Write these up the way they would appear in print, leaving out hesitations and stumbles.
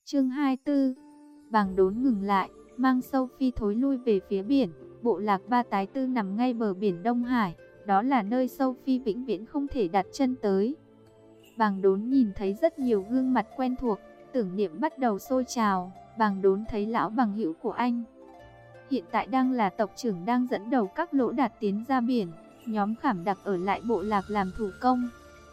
Chương 24. Bàng Đốn ngừng lại, mang Sophie thối lui về phía biển. Bộ lạc Ba Tái Tư nằm ngay bờ biển Đông Hải, đó là nơi Sophie vĩnh viễn không thể đặt chân tới. Bàng Đốn nhìn thấy rất nhiều gương mặt quen thuộc, tưởng niệm bắt đầu sôi trào. Bàng Đốn thấy lão bằng hữu của anh hiện tại đang là tộc trưởng, đang dẫn đầu các lỗ đạt tiến ra biển. Nhóm Khảm Đặc ở lại bộ lạc làm thủ công.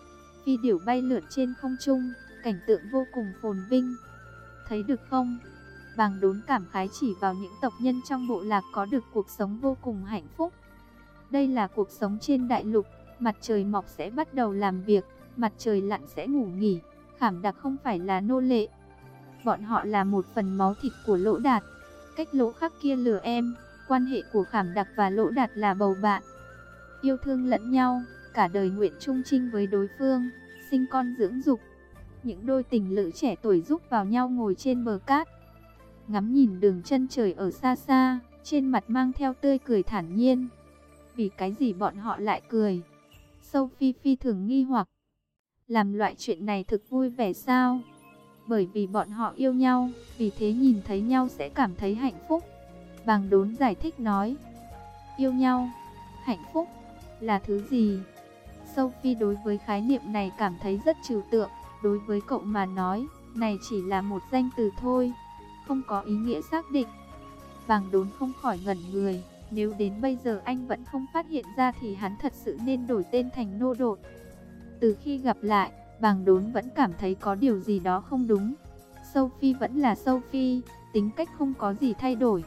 Phi điểu bay lượn trên không trung, cảnh tượng vô cùng phồn vinh. Thấy được không? Bàng Đốn cảm khái chỉ vào những tộc nhân trong bộ lạc có được cuộc sống vô cùng hạnh phúc. Đây là cuộc sống trên đại lục, mặt trời mọc sẽ bắt đầu làm việc, mặt trời lặn sẽ ngủ nghỉ. Khảm Đặc không phải là nô lệ, bọn họ là một phần máu thịt của Lỗ Đạt. Cách Lỗ Khắc kia lừa em, quan hệ của Khảm Đặc và Lỗ Đạt là bầu bạn, yêu thương lẫn nhau, cả đời nguyện chung chinh với đối phương, sinh con dưỡng dục. Những đôi tình lữ trẻ tuổi giúp vào nhau ngồi trên bờ cát, ngắm nhìn đường chân trời ở xa xa, trên mặt mang theo tươi cười thản nhiên. Vì cái gì bọn họ lại cười? Sophie phi thường nghi hoặc. Làm loại chuyện này thực vui vẻ sao? Bởi vì bọn họ yêu nhau, vì thế nhìn thấy nhau sẽ cảm thấy hạnh phúc. Bàng Đốn giải thích nói. Yêu nhau, hạnh phúc, là thứ gì? Sophie đối với khái niệm này cảm thấy rất trừu tượng. Đối với cậu mà nói, này chỉ là một danh từ thôi, không có ý nghĩa xác định. Bàng Đốn không khỏi ngẩn người. Nếu đến bây giờ anh vẫn không phát hiện ra thì hắn thật sự nên đổi tên thành Nô Đột. Từ khi gặp lại, Bàng Đốn vẫn cảm thấy có điều gì đó không đúng. Sophie vẫn là Sophie, tính cách không có gì thay đổi.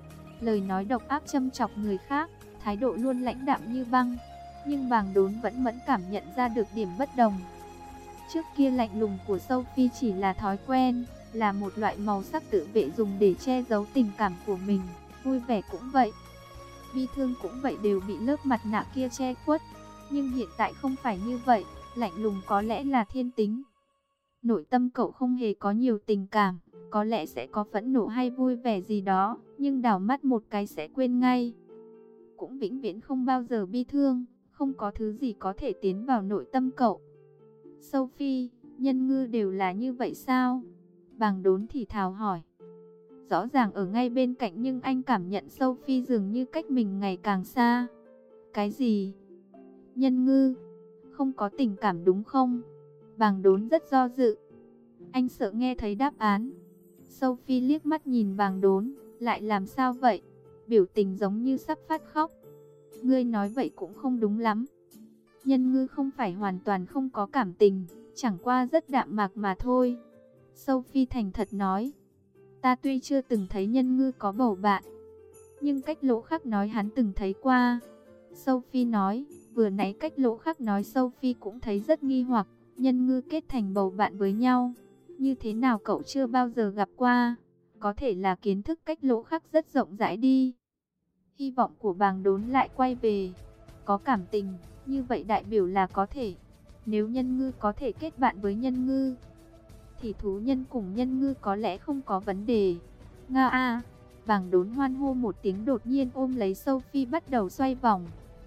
Lời nói độc ác châm chọc người khác, thái độ luôn lãnh đạm như băng. Nhưng Bàng Đốn vẫn mẫn cảm nhận ra được điểm bất đồng. Trước kia lạnh lùng của Sophie chỉ là thói quen, là một loại màu sắc tự vệ dùng để che giấu tình cảm của mình. Vui vẻ cũng vậy, bi thương cũng vậy, đều bị lớp mặt nạ kia che khuất. Nhưng hiện tại không phải như vậy, lạnh lùng có lẽ là thiên tính. Nội tâm cậu không hề có nhiều tình cảm, có lẽ sẽ có phẫn nộ hay vui vẻ gì đó, nhưng đảo mắt một cái sẽ quên ngay. Cũng vĩnh viễn không bao giờ bi thương, không có thứ gì có thể tiến vào nội tâm cậu. Sophie, Nhân Ngư đều là như vậy sao? Bàng Đốn thì thào hỏi. Rõ ràng ở ngay bên cạnh nhưng anh cảm nhận Sophie dường như cách mình ngày càng xa. Cái gì? Nhân Ngư không có tình cảm đúng không? Bàng Đốn rất do dự. Anh sợ nghe thấy đáp án. Sophie liếc mắt nhìn Bàng Đốn. Lại làm sao vậy? Biểu tình giống như sắp phát khóc. Ngươi nói vậy cũng không đúng lắm. Nhân Ngư không phải hoàn toàn không có cảm tình, chẳng qua rất đạm mạc mà thôi. Sophie thành thật nói. Ta tuy chưa từng thấy Nhân Ngư có bầu bạn, nhưng cách Lỗ Khắc nói hắn từng thấy qua. Sophie nói. Vừa nãy cách Lỗ Khắc nói Sophie cũng thấy rất nghi hoặc. Nhân Ngư kết thành bầu bạn với nhau, như thế nào cậu chưa bao giờ gặp qua? Có thể là kiến thức cách Lỗ Khắc rất rộng rãi đi. Hy vọng của Bàng Đốn lại quay về. Có cảm tình, như vậy đại biểu là có thể. Nếu Nhân Ngư có thể kết bạn với Nhân Ngư, thì thú nhân cùng Nhân Ngư có lẽ không có vấn đề. Nga a! Bàng Đốn hoan hô một tiếng, đột nhiên ôm lấy Sophie bắt đầu xoay vòng.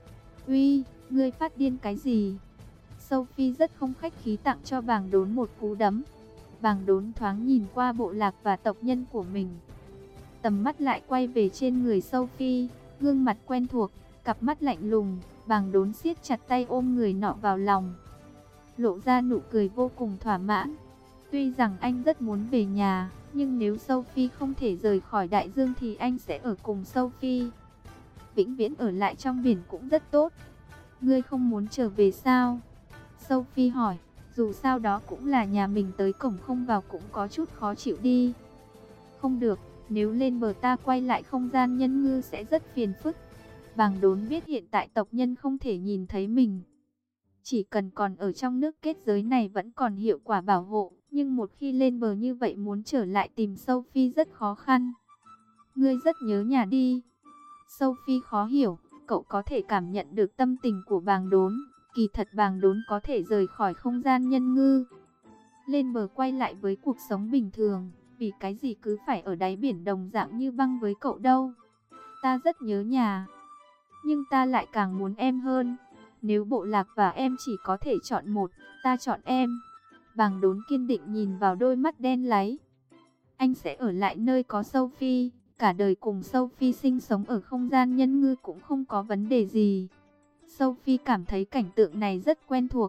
Uy, ngươi phát điên cái gì? Sophie rất không khách khí tặng cho Bàng Đốn một cú đấm. Bàng Đốn thoáng nhìn qua bộ lạc và tộc nhân của mình. Tầm mắt lại quay về trên người Sophie, gương mặt quen thuộc, cặp mắt lạnh lùng. Bàng Đốn siết chặt tay ôm người nọ vào lòng, lộ ra nụ cười vô cùng thỏa mãn. Tuy rằng anh rất muốn về nhà, nhưng nếu Sophie không thể rời khỏi đại dương thì anh sẽ ở cùng Sophie. Vĩnh viễn ở lại trong biển cũng rất tốt. Ngươi không muốn trở về sao? Sophie hỏi. Dù sao đó cũng là nhà mình, tới cổng không vào cũng có chút khó chịu đi. Không được, nếu lên bờ ta quay lại không gian Nhân Ngư sẽ rất phiền phức. Bàng Đốn biết hiện tại tộc nhân không thể nhìn thấy mình. Chỉ cần còn ở trong nước kết giới này vẫn còn hiệu quả bảo hộ. Nhưng một khi lên bờ như vậy muốn trở lại tìm Sophie rất khó khăn. Ngươi rất nhớ nhà đi. Sophie khó hiểu, cậu có thể cảm nhận được tâm tình của Bàng Đốn. Kỳ thật Bàng Đốn có thể rời khỏi không gian Nhân Ngư, lên bờ quay lại với cuộc sống bình thường. Vì cái gì cứ phải ở đáy biển đồng dạng như băng với cậu đâu. Ta rất nhớ nhà, nhưng ta lại càng muốn em hơn. Nếu bộ lạc và em chỉ có thể chọn một, ta chọn em. Bàng Đốn kiên định nhìn vào đôi mắt đen láy. Anh sẽ ở lại nơi có Sophie, cả đời cùng Sophie sinh sống ở không gian nhân ngư cũng không có vấn đề gì. Sophie cảm thấy cảnh tượng này rất quen thuộc.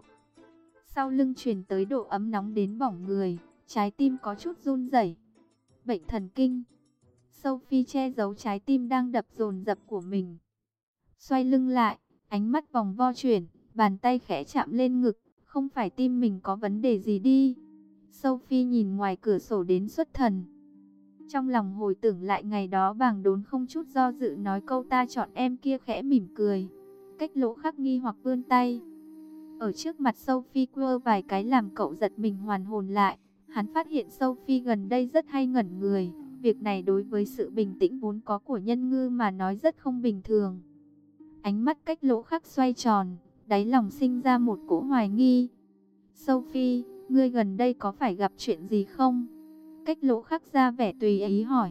Sau lưng truyền tới độ ấm nóng đến bỏng người, trái tim có chút run rẩy. Bệnh thần kinh. Sophie che giấu trái tim đang đập dồn dập của mình. Xoay lưng lại, ánh mắt vòng vo chuyển, bàn tay khẽ chạm lên ngực. Không phải tim mình có vấn đề gì đi. Sophie nhìn ngoài cửa sổ đến xuất thần. Trong lòng hồi tưởng lại ngày đó Bàng Đốn không chút do dự nói câu ta chọn em kia, khẽ mỉm cười. Cách Lỗ Khắc nghi hoặc vươn tay. Ở trước mặt Sophie quơ vài cái làm cậu giật mình hoàn hồn lại. Hắn phát hiện Sophie gần đây rất hay ngẩn người. Việc này đối với sự bình tĩnh vốn có của nhân ngư mà nói rất không bình thường. Ánh mắt Cách Lỗ Khắc xoay tròn, đáy lòng sinh ra một cỗ hoài nghi. Sophie, ngươi gần đây có phải gặp chuyện gì không? Cách Lỗ Khắc ra vẻ tùy ý hỏi.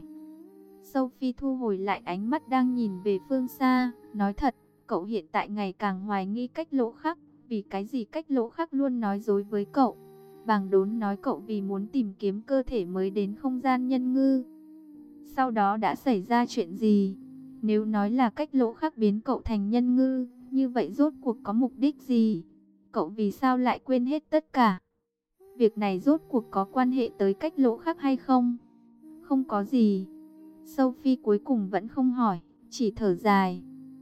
Sophie thu hồi lại ánh mắt đang nhìn về phương xa, nói thật, cậu hiện tại ngày càng hoài nghi Cách Lỗ Khắc. Vì cái gì Cách Lỗ Khắc luôn nói dối với cậu? Bàng Đốn nói cậu vì muốn tìm kiếm cơ thể mới đến không gian nhân ngư. Sau đó đã xảy ra chuyện gì? Nếu nói là Cách Lỗ Khắc biến cậu thành nhân ngư, như vậy rốt cuộc có mục đích gì? Cậu vì sao lại quên hết tất cả? Việc này rốt cuộc có quan hệ tới Cách Lỗ Khắc hay không? Không có gì. Sophie cuối cùng vẫn không hỏi, chỉ thở dài.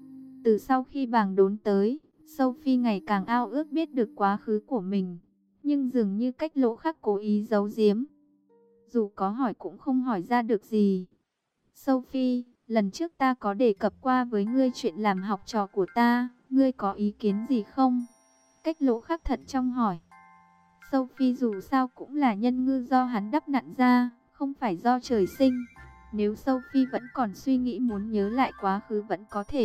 Từ sau khi Bàng Đốn tới, Sophie ngày càng ao ước biết được quá khứ của mình. Nhưng dường như Cách Lỗ Khắc cố ý giấu giếm. Dù có hỏi cũng không hỏi ra được gì. Sophie, lần trước ta có đề cập qua với ngươi chuyện làm học trò của ta, ngươi có ý kiến gì không? Cách Lỗ Khắc thận trọng hỏi. Sophie dù sao cũng là nhân ngư do hắn đắp nặn ra, không phải do trời sinh. Nếu Sophie vẫn còn suy nghĩ muốn nhớ lại quá khứ vẫn có thể.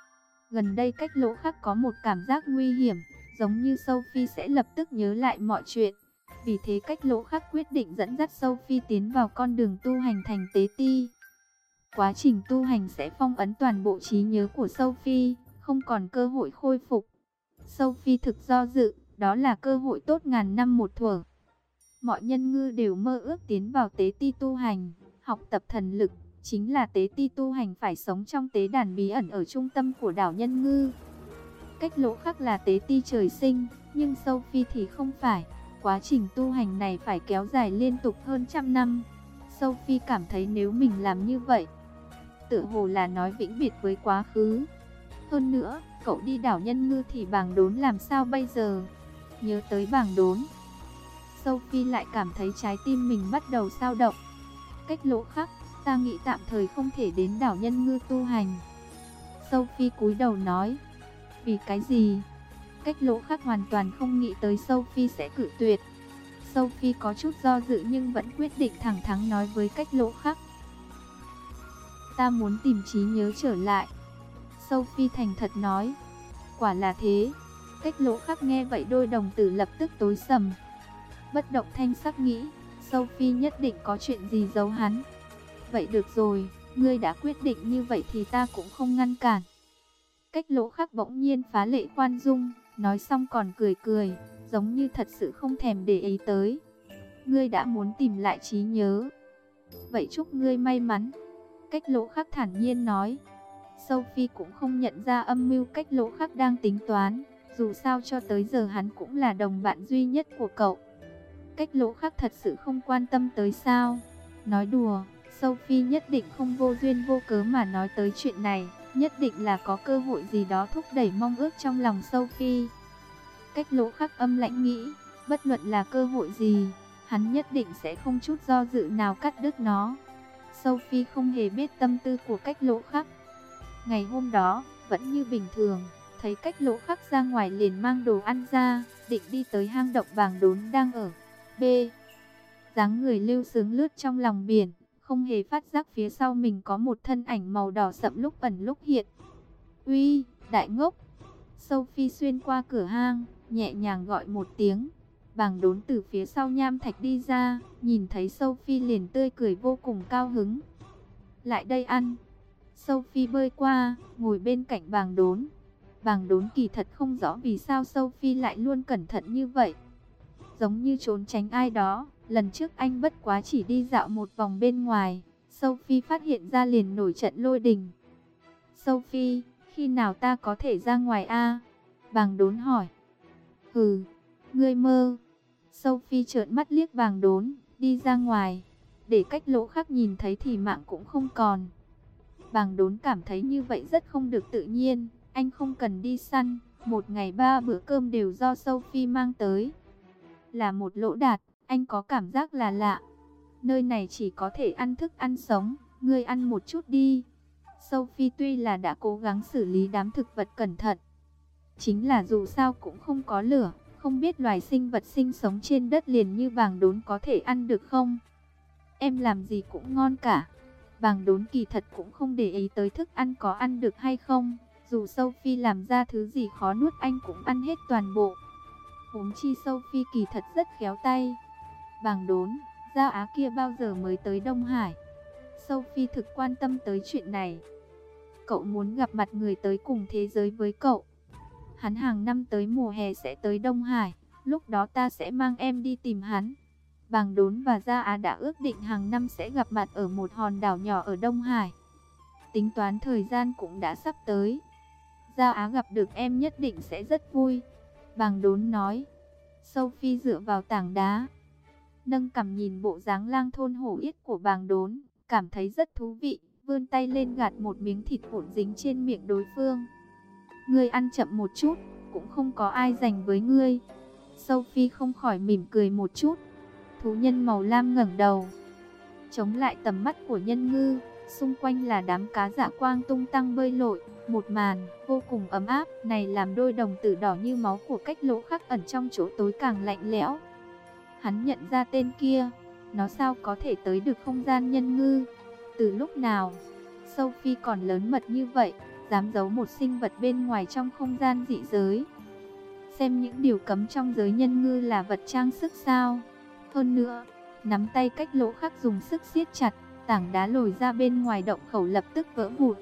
Gần đây Cách Lỗ Khắc có một cảm giác nguy hiểm, giống như Sophie sẽ lập tức nhớ lại mọi chuyện. Vì thế Cách Lỗ Khắc quyết định dẫn dắt Sophie tiến vào con đường tu hành thành tế ti. Quá trình tu hành sẽ phong ấn toàn bộ trí nhớ của Sophie, không còn cơ hội khôi phục. Sophie thực do dự, đó là cơ hội tốt ngàn năm một thuở. Mọi nhân ngư đều mơ ước tiến vào tế ti tu hành, học tập thần lực. Chính là tế ti tu hành phải sống trong tế đàn bí ẩn ở trung tâm của đảo nhân ngư. Cách Lỗ Khắc là tế ti trời sinh, nhưng Sophie thì không phải. Quá trình tu hành này phải kéo dài liên tục hơn trăm năm. Sophie cảm thấy nếu mình làm như vậy, tựa hồ là nói vĩnh biệt với quá khứ. Hơn nữa, cậu đi đảo nhân ngư thì Bàng Đốn làm sao bây giờ? Nhớ tới Bàng Đốn, Sophie lại cảm thấy trái tim mình bắt đầu dao động. Cách Lỗ Khắc, ta nghĩ tạm thời không thể đến đảo nhân ngư tu hành. Sophie cúi đầu nói. Vì cái gì? Cách Lỗ Khắc hoàn toàn không nghĩ tới Sophie sẽ cự tuyệt. Sophie có chút do dự nhưng vẫn quyết định thẳng thắn nói với Cách Lỗ Khắc. Ta muốn tìm trí nhớ trở lại. Sophie thành thật nói. Quả là thế. Cách Lỗ Khắc nghe vậy đôi đồng tử lập tức tối sầm. Bất động thanh sắc nghĩ, Sophie nhất định có chuyện gì giấu hắn. Vậy được rồi, ngươi đã quyết định như vậy thì ta cũng không ngăn cản. Cách Lỗ Khắc bỗng nhiên phá lệ khoan dung, nói xong còn cười cười, giống như thật sự không thèm để ý tới. Ngươi đã muốn tìm lại trí nhớ. Vậy chúc ngươi may mắn. Cách Lỗ Khắc thản nhiên nói. Sophie cũng không nhận ra âm mưu Cách Lỗ Khắc đang tính toán. Dù sao cho tới giờ hắn cũng là đồng bạn duy nhất của cậu. Cách Lỗ Khắc thật sự không quan tâm tới sao? Nói đùa, Sophie nhất định không vô duyên vô cớ mà nói tới chuyện này. Nhất định là có cơ hội gì đó thúc đẩy mong ước trong lòng Sophie. Cách Lỗ Khắc âm lãnh nghĩ, bất luận là cơ hội gì, hắn nhất định sẽ không chút do dự nào cắt đứt nó. Sophie không hề biết tâm tư của Cách Lỗ Khắc. Ngày hôm đó, vẫn như bình thường, thấy Cách Lỗ Khắc ra ngoài liền mang đồ ăn ra, định đi tới hang động Bàng Đốn đang ở. B. Dáng người lưu sướng lướt trong lòng biển, không hề phát giác phía sau mình có một thân ảnh màu đỏ sậm lúc ẩn lúc hiện. Uy, đại ngốc! Sophie xuyên qua cửa hang, nhẹ nhàng gọi một tiếng. Bàng Đốn từ phía sau nham thạch đi ra, nhìn thấy Sophie liền tươi cười vô cùng cao hứng. Lại đây ăn. Sophie bơi qua, ngồi bên cạnh Bàng Đốn. Bàng Đốn kỳ thật không rõ vì sao Sophie lại luôn cẩn thận như vậy, giống như trốn tránh ai đó. Lần trước anh bất quá chỉ đi dạo một vòng bên ngoài, Sophie phát hiện ra liền nổi trận lôi đình. Sophie, khi nào ta có thể ra ngoài a? Bàng Đốn hỏi. Hừ, ngươi mơ. Sophie trợn mắt liếc Bàng Đốn, đi ra ngoài, để Cách Lỗ Khắc nhìn thấy thì mạng cũng không còn. Bàng Đốn cảm thấy như vậy rất không được tự nhiên, anh không cần đi săn, một ngày 3 bữa cơm đều do Sophie mang tới. Là một lỗ đạt, anh có cảm giác là lạ. Nơi này chỉ có thể ăn thức ăn sống, ngươi ăn một chút đi. Sophie tuy là đã cố gắng xử lý đám thực vật cẩn thận, chính là dù sao cũng không có lửa, không biết loài sinh vật sinh sống trên đất liền như Bàng Đốn có thể ăn được không. Em làm gì cũng ngon cả. Bàng Đốn kỳ thật cũng không để ý tới thức ăn có ăn được hay không, dù Sophie làm ra thứ gì khó nuốt anh cũng ăn hết toàn bộ. Huống chi Sophie kỳ thật rất khéo tay. Bàng Đốn, Gia Á kia bao giờ mới tới Đông Hải? Sophie thực quan tâm tới chuyện này. Cậu muốn gặp mặt người tới cùng thế giới với cậu. Hắn hàng năm tới mùa hè sẽ tới Đông Hải, lúc đó ta sẽ mang em đi tìm hắn. Bàng Đốn và Gia Á đã ước định hàng năm sẽ gặp mặt ở một hòn đảo nhỏ ở Đông Hải. Tính toán thời gian cũng đã sắp tới. Gia Á gặp được em nhất định sẽ rất vui, Bàng Đốn nói. Sophie dựa vào tảng đá, nâng cằm nhìn bộ dáng lang thôn hổ yết của Bàng Đốn, cảm thấy rất thú vị, vươn tay lên gạt một miếng thịt vụn dính trên miệng đối phương. Ngươi ăn chậm một chút, cũng không có ai dành với ngươi. Sophie không khỏi mỉm cười một chút. Thú nhân màu lam ngẩng đầu, chống lại tầm mắt của Nhân Ngư, xung quanh là đám cá dạ quang tung tăng bơi lội, một màn vô cùng ấm áp này làm đôi đồng tử đỏ như máu của Cách Lỗ Khắc ẩn trong chỗ tối càng lạnh lẽo. Hắn nhận ra tên kia, nó sao có thể tới được không gian Nhân Ngư? Từ lúc nào Sophie còn lớn mật như vậy, dám giấu một sinh vật bên ngoài trong không gian dị giới? Xem những điều cấm trong giới Nhân Ngư là vật trang sức sao? Hơn nữa, nắm tay Cách Lỗ Khắc dùng sức siết chặt, tảng đá lồi ra bên ngoài động khẩu lập tức vỡ vụn.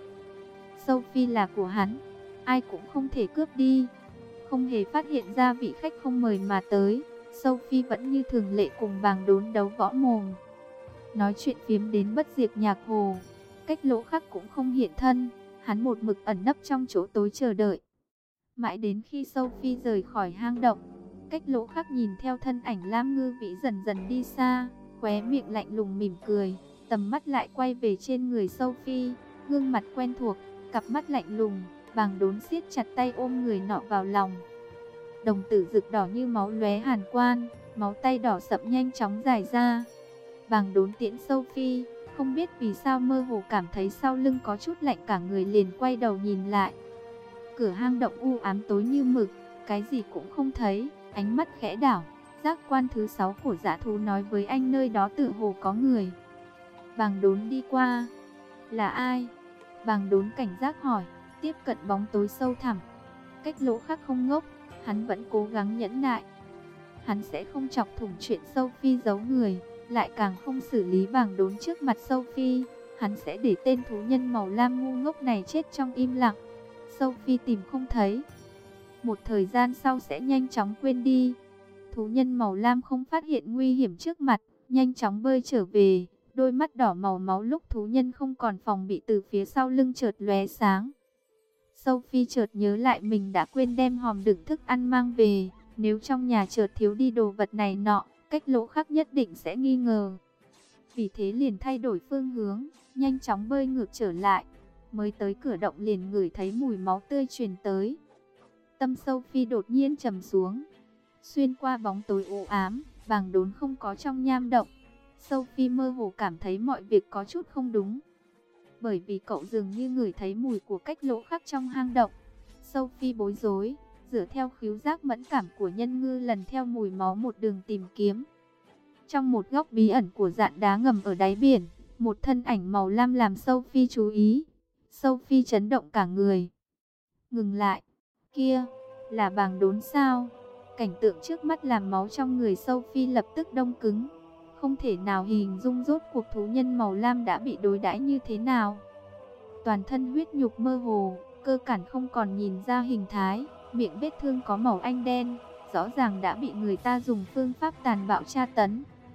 Sophie là của hắn, ai cũng không thể cướp đi. Không hề phát hiện ra vị khách không mời mà tới, Sophie vẫn như thường lệ cùng Bàng Đốn đấu võ mồm. Nói chuyện phiếm đến bất diệt nhạc hồ, Cách Lỗ Khắc cũng không hiện thân, hắn một mực ẩn nấp trong chỗ tối chờ đợi. Mãi đến khi Sophie rời khỏi hang động, Cách Lỗ Khắc nhìn theo thân ảnh Lam Ngư Vĩ dần dần đi xa, khóe miệng lạnh lùng mỉm cười, tầm mắt lại quay về trên người Sophie, gương mặt quen thuộc, cặp mắt lạnh lùng. Bàng Đốn siết chặt tay ôm người nọ vào lòng. Đồng tử rực đỏ như máu lóe hàn quang, máu tay đỏ sậm nhanh chóng dài ra. Bàng Đốn tiễn Sophie, không biết vì sao mơ hồ cảm thấy sau lưng có chút lạnh, cả người liền quay đầu nhìn lại. Cửa hang động u ám tối như mực, cái gì cũng không thấy, ánh mắt khẽ đảo, giác quan thứ 6 của dã thú nói với anh nơi đó tựa hồ có người. Bàng Đốn đi qua. Là ai? Bàng Đốn cảnh giác hỏi, tiếp cận bóng tối sâu thẳm. Cách Lỗ Khắc không ngốc, hắn vẫn cố gắng nhẫn nại. Hắn sẽ không chọc thủng chuyện Sophie giấu người, lại càng không xử lý Bàng Đốn trước mặt Sophie. Hắn sẽ để tên thú nhân màu lam ngu ngốc này chết trong im lặng. Sophie tìm không thấy, một thời gian sau sẽ nhanh chóng quên đi. Thú nhân màu lam không phát hiện nguy hiểm trước mặt, nhanh chóng bơi trở về. Đôi mắt đỏ màu máu lúc thú nhân không còn phòng bị từ phía sau lưng chợt lóe sáng. Sophie chợt nhớ lại mình đã quên đem hòm đựng thức ăn mang về. Nếu trong nhà chợt thiếu đi đồ vật này nọ, Cách Lỗ Khắc nhất định sẽ nghi ngờ. Vì thế liền thay đổi phương hướng, nhanh chóng bơi ngược trở lại. Mới tới cửa động liền ngửi thấy mùi máu tươi truyền tới. Tâm Sophie đột nhiên trầm xuống. Xuyên qua bóng tối u ám, Bàng Đốn không có trong nham động. Sophie mơ hồ cảm thấy mọi việc có chút không đúng. Bởi vì cậu dường như ngửi thấy mùi của Cách Lỗ Khắc trong hang động. Sophie bối rối, dựa theo khứu giác mẫn cảm của Nhân Ngư lần theo mùi máu một đường tìm kiếm. Trong một góc bí ẩn của dạn đá ngầm ở đáy biển, một thân ảnh màu lam làm Sophie chú ý. Sophie chấn động cả người. Ngừng lại. Kia, là Bàng Đốn sao? Cảnh tượng trước mắt làm máu trong người Sophie lập tức đông cứng. Không thể nào hình dung rốt cuộc thú nhân màu lam đã bị đối đãi như thế nào. Toàn thân huyết nhục mơ hồ, cơ cản không còn nhìn ra hình thái, miệng vết thương có màu anh đen, rõ ràng đã bị người ta dùng phương pháp tàn bạo tra tấn.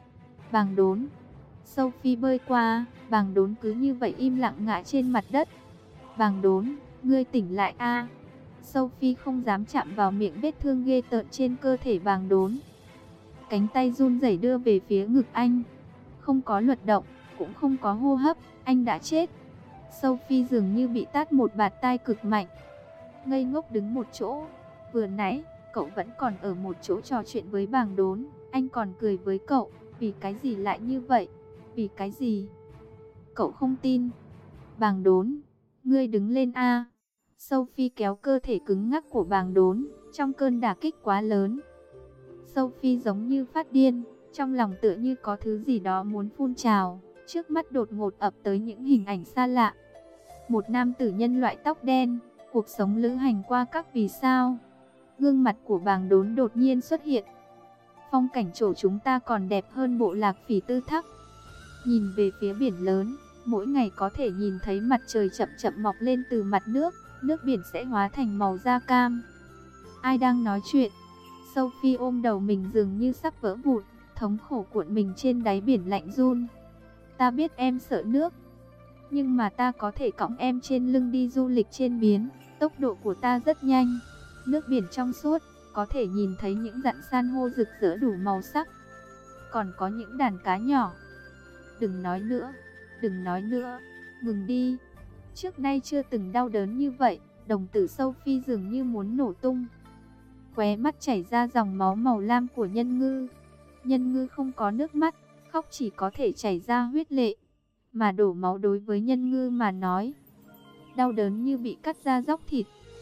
Bàng Đốn. Sophie bơi qua, Bàng Đốn cứ như vậy im lặng ngã trên mặt đất. Bàng Đốn, ngươi tỉnh lại a. Sophie không dám chạm vào miệng vết thương ghê tởn trên cơ thể Bàng Đốn. Cánh tay run rẩy đưa về phía ngực anh. Không có luật động, cũng không có hô hấp, anh đã chết. Sophie dường như bị tát một bạt tai cực mạnh. Ngây ngốc đứng một chỗ. Vừa nãy, cậu vẫn còn ở một chỗ trò chuyện với Bàng Đốn. Anh còn cười với cậu. Vì cái gì lại như vậy? Vì cái gì? Cậu không tin. Bàng Đốn, ngươi đứng lên a. Sophie kéo cơ thể cứng ngắc của Bàng Đốn. Trong cơn đả kích quá lớn, Sophie giống như phát điên. Trong lòng tựa như có thứ gì đó muốn phun trào. Trước mắt đột ngột ập tới những hình ảnh xa lạ. Một nam tử nhân loại tóc đen, cuộc sống lữ hành qua các vì sao. Gương mặt của Bàng Đốn đột nhiên xuất hiện. Phong cảnh chỗ chúng ta còn đẹp hơn bộ lạc Phỉ Tư Thắc. Nhìn về phía biển lớn, mỗi ngày có thể nhìn thấy mặt trời chậm chậm mọc lên từ mặt nước, nước biển sẽ hóa thành màu da cam. Ai đang nói chuyện? Sophie ôm đầu mình dường như sắp vỡ vụn, thống khổ cuộn mình trên đáy biển lạnh run. Ta biết em sợ nước, nhưng mà ta có thể cõng em trên lưng đi du lịch trên biển. Tốc độ của ta rất nhanh. Nước biển trong suốt, có thể nhìn thấy những rạn san hô rực rỡ đủ màu sắc. Còn có những đàn cá nhỏ. Đừng nói nữa, đừng nói nữa, ngừng đi. Trước nay chưa từng đau đớn như vậy. Đồng tử Sophie dường như muốn nổ tung. Khóe mắt chảy ra dòng máu màu lam của Nhân Ngư. Nhân Ngư không có nước mắt, khóc chỉ có thể chảy ra huyết lệ. Mà đổ máu đối với Nhân Ngư mà nói, đau đớn như bị cắt ra dóc thịt.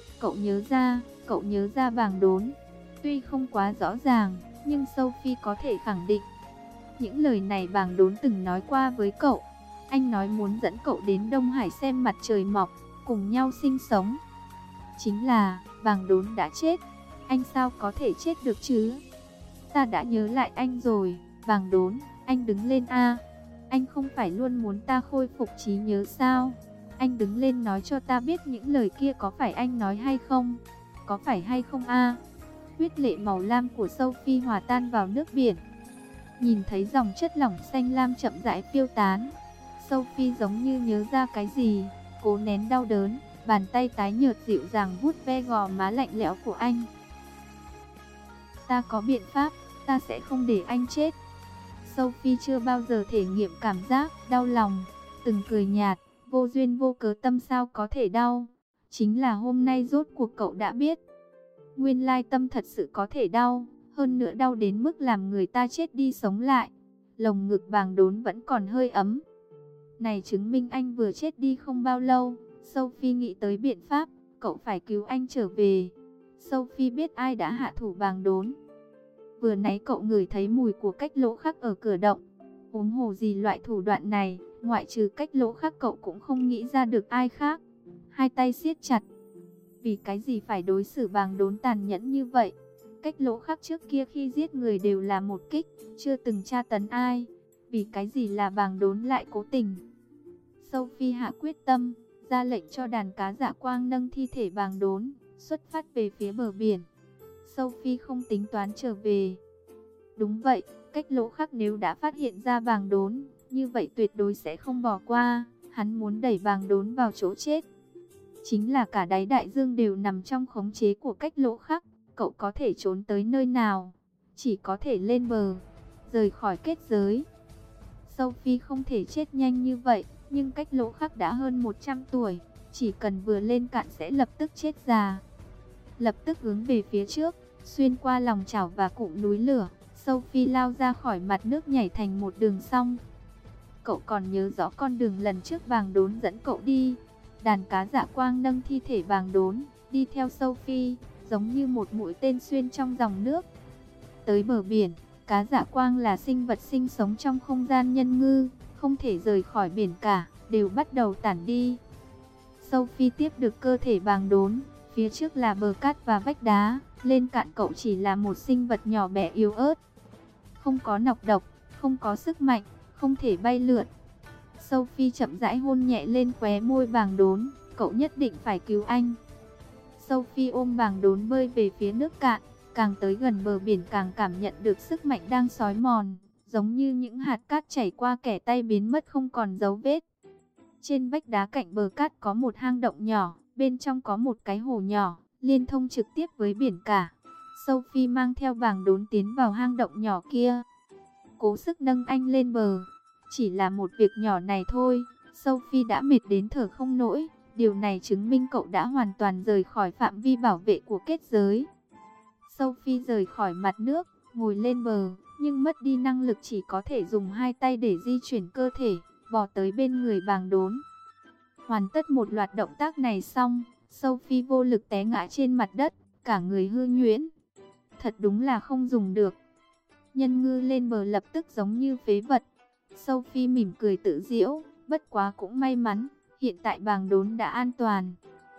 Cậu nhớ ra Bàng Đốn. Tuy không quá rõ ràng, nhưng Sophie có thể khẳng định. Những lời này Bàng Đốn từng nói qua với cậu. Anh nói muốn dẫn cậu đến Đông Hải xem mặt trời mọc, cùng nhau sinh sống. Chính là, Bàng Đốn đã chết. Anh sao có thể chết được chứ? Ta đã nhớ lại anh rồi. Bàng Đốn, anh đứng lên a. Anh không phải luôn muốn ta khôi phục trí nhớ sao? Anh đứng lên nói cho ta biết những lời kia có phải anh nói hay không? Có phải hay không a? Huyết lệ màu lam của Sophie hòa tan vào nước biển. Nhìn thấy dòng chất lỏng xanh lam chậm rãi phiêu tán, Sophie giống như nhớ ra cái gì, cố nén đau đớn, bàn tay tái nhợt dịu dàng vuốt ve gò má lạnh lẽo của anh. Ta có biện pháp, ta sẽ không để anh chết. Sophie chưa bao giờ thể nghiệm cảm giác đau lòng, từng cười nhạt, vô duyên vô cớ tâm sao có thể đau. Chính là hôm nay rốt cuộc cậu đã biết. Nguyên lai tâm thật sự có thể đau, hơn nữa đau đến mức làm người ta chết đi sống lại. Lồng ngực Bàng Đốn vẫn còn hơi ấm. Này chứng minh anh vừa chết đi không bao lâu. Sophie nghĩ tới biện pháp, cậu phải cứu anh trở về. Sophie biết ai đã hạ thủ Bàng Đốn. Vừa nãy cậu ngửi thấy mùi của Cách Lỗ Khắc ở cửa động. Huống hồ gì loại thủ đoạn này, ngoại trừ Cách Lỗ Khắc cậu cũng không nghĩ ra được ai khác. Hai tay siết chặt. Vì cái gì phải đối xử Bàng Đốn tàn nhẫn như vậy? Cách Lỗ Khắc trước kia khi giết người đều là một kích, chưa từng tra tấn ai. Vì cái gì là Bàng Đốn lại cố tình? Sophie hạ quyết tâm, ra lệnh cho đàn cá Dạ Quang nâng thi thể Bàng Đốn, xuất phát về phía bờ biển. Sophie không tính toán trở về. Đúng vậy, Cách Lỗ Khắc nếu đã phát hiện ra Bàng Đốn, như vậy tuyệt đối sẽ không bỏ qua. Hắn muốn đẩy Bàng Đốn vào chỗ chết. Chính là cả đáy đại dương đều nằm trong khống chế của Cách Lỗ Khắc. Cậu có thể trốn tới nơi nào? Chỉ có thể lên bờ, rời khỏi kết giới. Sophie không thể chết nhanh như vậy, nhưng Cách Lỗ Khắc đã hơn 100 tuổi, chỉ cần vừa lên cạn sẽ lập tức chết già. Lập tức hướng về phía trước, xuyên qua lòng chảo và cụm núi lửa, Sophie lao ra khỏi mặt nước nhảy thành một đường song. Cậu còn nhớ rõ con đường lần trước Bàng Đốn dẫn cậu đi. Đàn cá Dạ Quang nâng thi thể Bàng Đốn, đi theo Sophie, giống như một mũi tên xuyên trong dòng nước. Tới bờ biển, cá Dạ Quang là sinh vật sinh sống trong không gian Nhân Ngư, không thể rời khỏi biển cả, đều bắt đầu tản đi. Sophie tiếp được cơ thể Bàng Đốn, phía trước là bờ cát và vách đá, lên cạn cậu chỉ là một sinh vật nhỏ bé yếu ớt. Không có nọc độc, không có sức mạnh, không thể bay lượn. Sophie chậm rãi hôn nhẹ lên khóe môi Bàng Đốn, cậu nhất định phải cứu anh. Sophie ôm Bàng Đốn bơi về phía nước cạn, càng tới gần bờ biển càng cảm nhận được sức mạnh đang xói mòn. giống như những hạt cát chảy qua kẻ tay biến mất không còn dấu vết. Trên vách đá cạnh bờ cát có một hang động nhỏ, bên trong có một cái hồ nhỏ, liên thông trực tiếp với biển cả. Sophie mang theo bàng đốn tiến vào hang động nhỏ kia, cố sức nâng anh lên bờ. Chỉ là một việc nhỏ này thôi, Sophie đã mệt đến thở không nổi. Điều này chứng minh cậu đã hoàn toàn rời khỏi phạm vi bảo vệ của kết giới. Sophie rời khỏi mặt nước, ngồi lên bờ, nhưng mất đi năng lực, chỉ có thể dùng hai tay để di chuyển cơ thể, bò tới bên người bàng đốn. Hoàn tất một loạt động tác này xong, Sophie vô lực té ngã trên mặt đất, cả người hư nhuyễn. Thật đúng là không dùng được. Nhân ngư lên bờ lập tức giống như phế vật. Sophie mỉm cười tự giễu, bất quá cũng may mắn, hiện tại bàng đốn đã an toàn.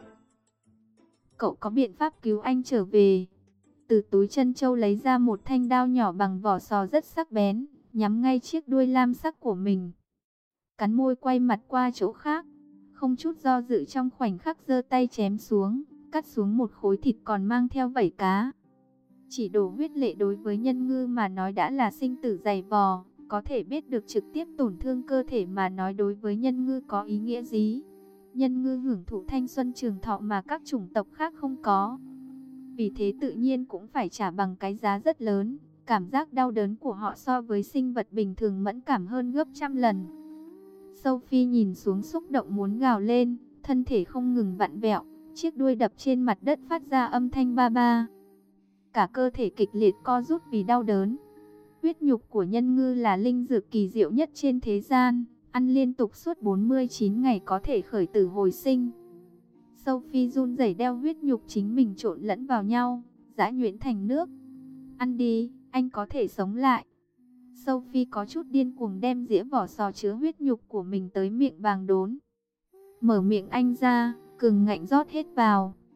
Cậu có biện pháp cứu anh trở về. Từ túi chân châu lấy ra một thanh đao nhỏ bằng vỏ sò rất sắc bén, nhắm ngay chiếc đuôi lam sắc của mình. Cắn môi quay mặt qua chỗ khác, không chút do dự trong khoảnh khắc giơ tay chém xuống, cắt xuống một khối thịt còn mang theo vảy cá. Chỉ đổ huyết lệ đối với nhân ngư mà nói đã là sinh tử dày vò, có thể biết được trực tiếp tổn thương cơ thể mà nói đối với nhân ngư có ý nghĩa gì. Nhân ngư hưởng thụ thanh xuân trường thọ mà các chủng tộc khác không có. Vì thế tự nhiên cũng phải trả bằng cái giá rất lớn. Cảm giác đau đớn của họ so với sinh vật bình thường mẫn cảm hơn gấp trăm lần. Sophie nhìn xuống xúc động muốn gào lên, thân thể không ngừng vặn vẹo, chiếc đuôi đập trên mặt đất phát ra âm thanh ba ba. Cả cơ thể kịch liệt co rút vì đau đớn. Huyết nhục của nhân ngư là linh dược kỳ diệu nhất trên thế gian, ăn liên tục suốt 49 ngày có thể khởi tử hồi sinh. Sophie run rẩy đeo huyết nhục chính mình trộn lẫn vào nhau, giã nhuyễn thành nước. Ăn đi, anh có thể sống lại. Sophie có chút điên cuồng đem dĩa vỏ sò chứa huyết nhục của mình tới miệng bàng đốn. Mở miệng anh ra, cừng ngạnh rót hết vào,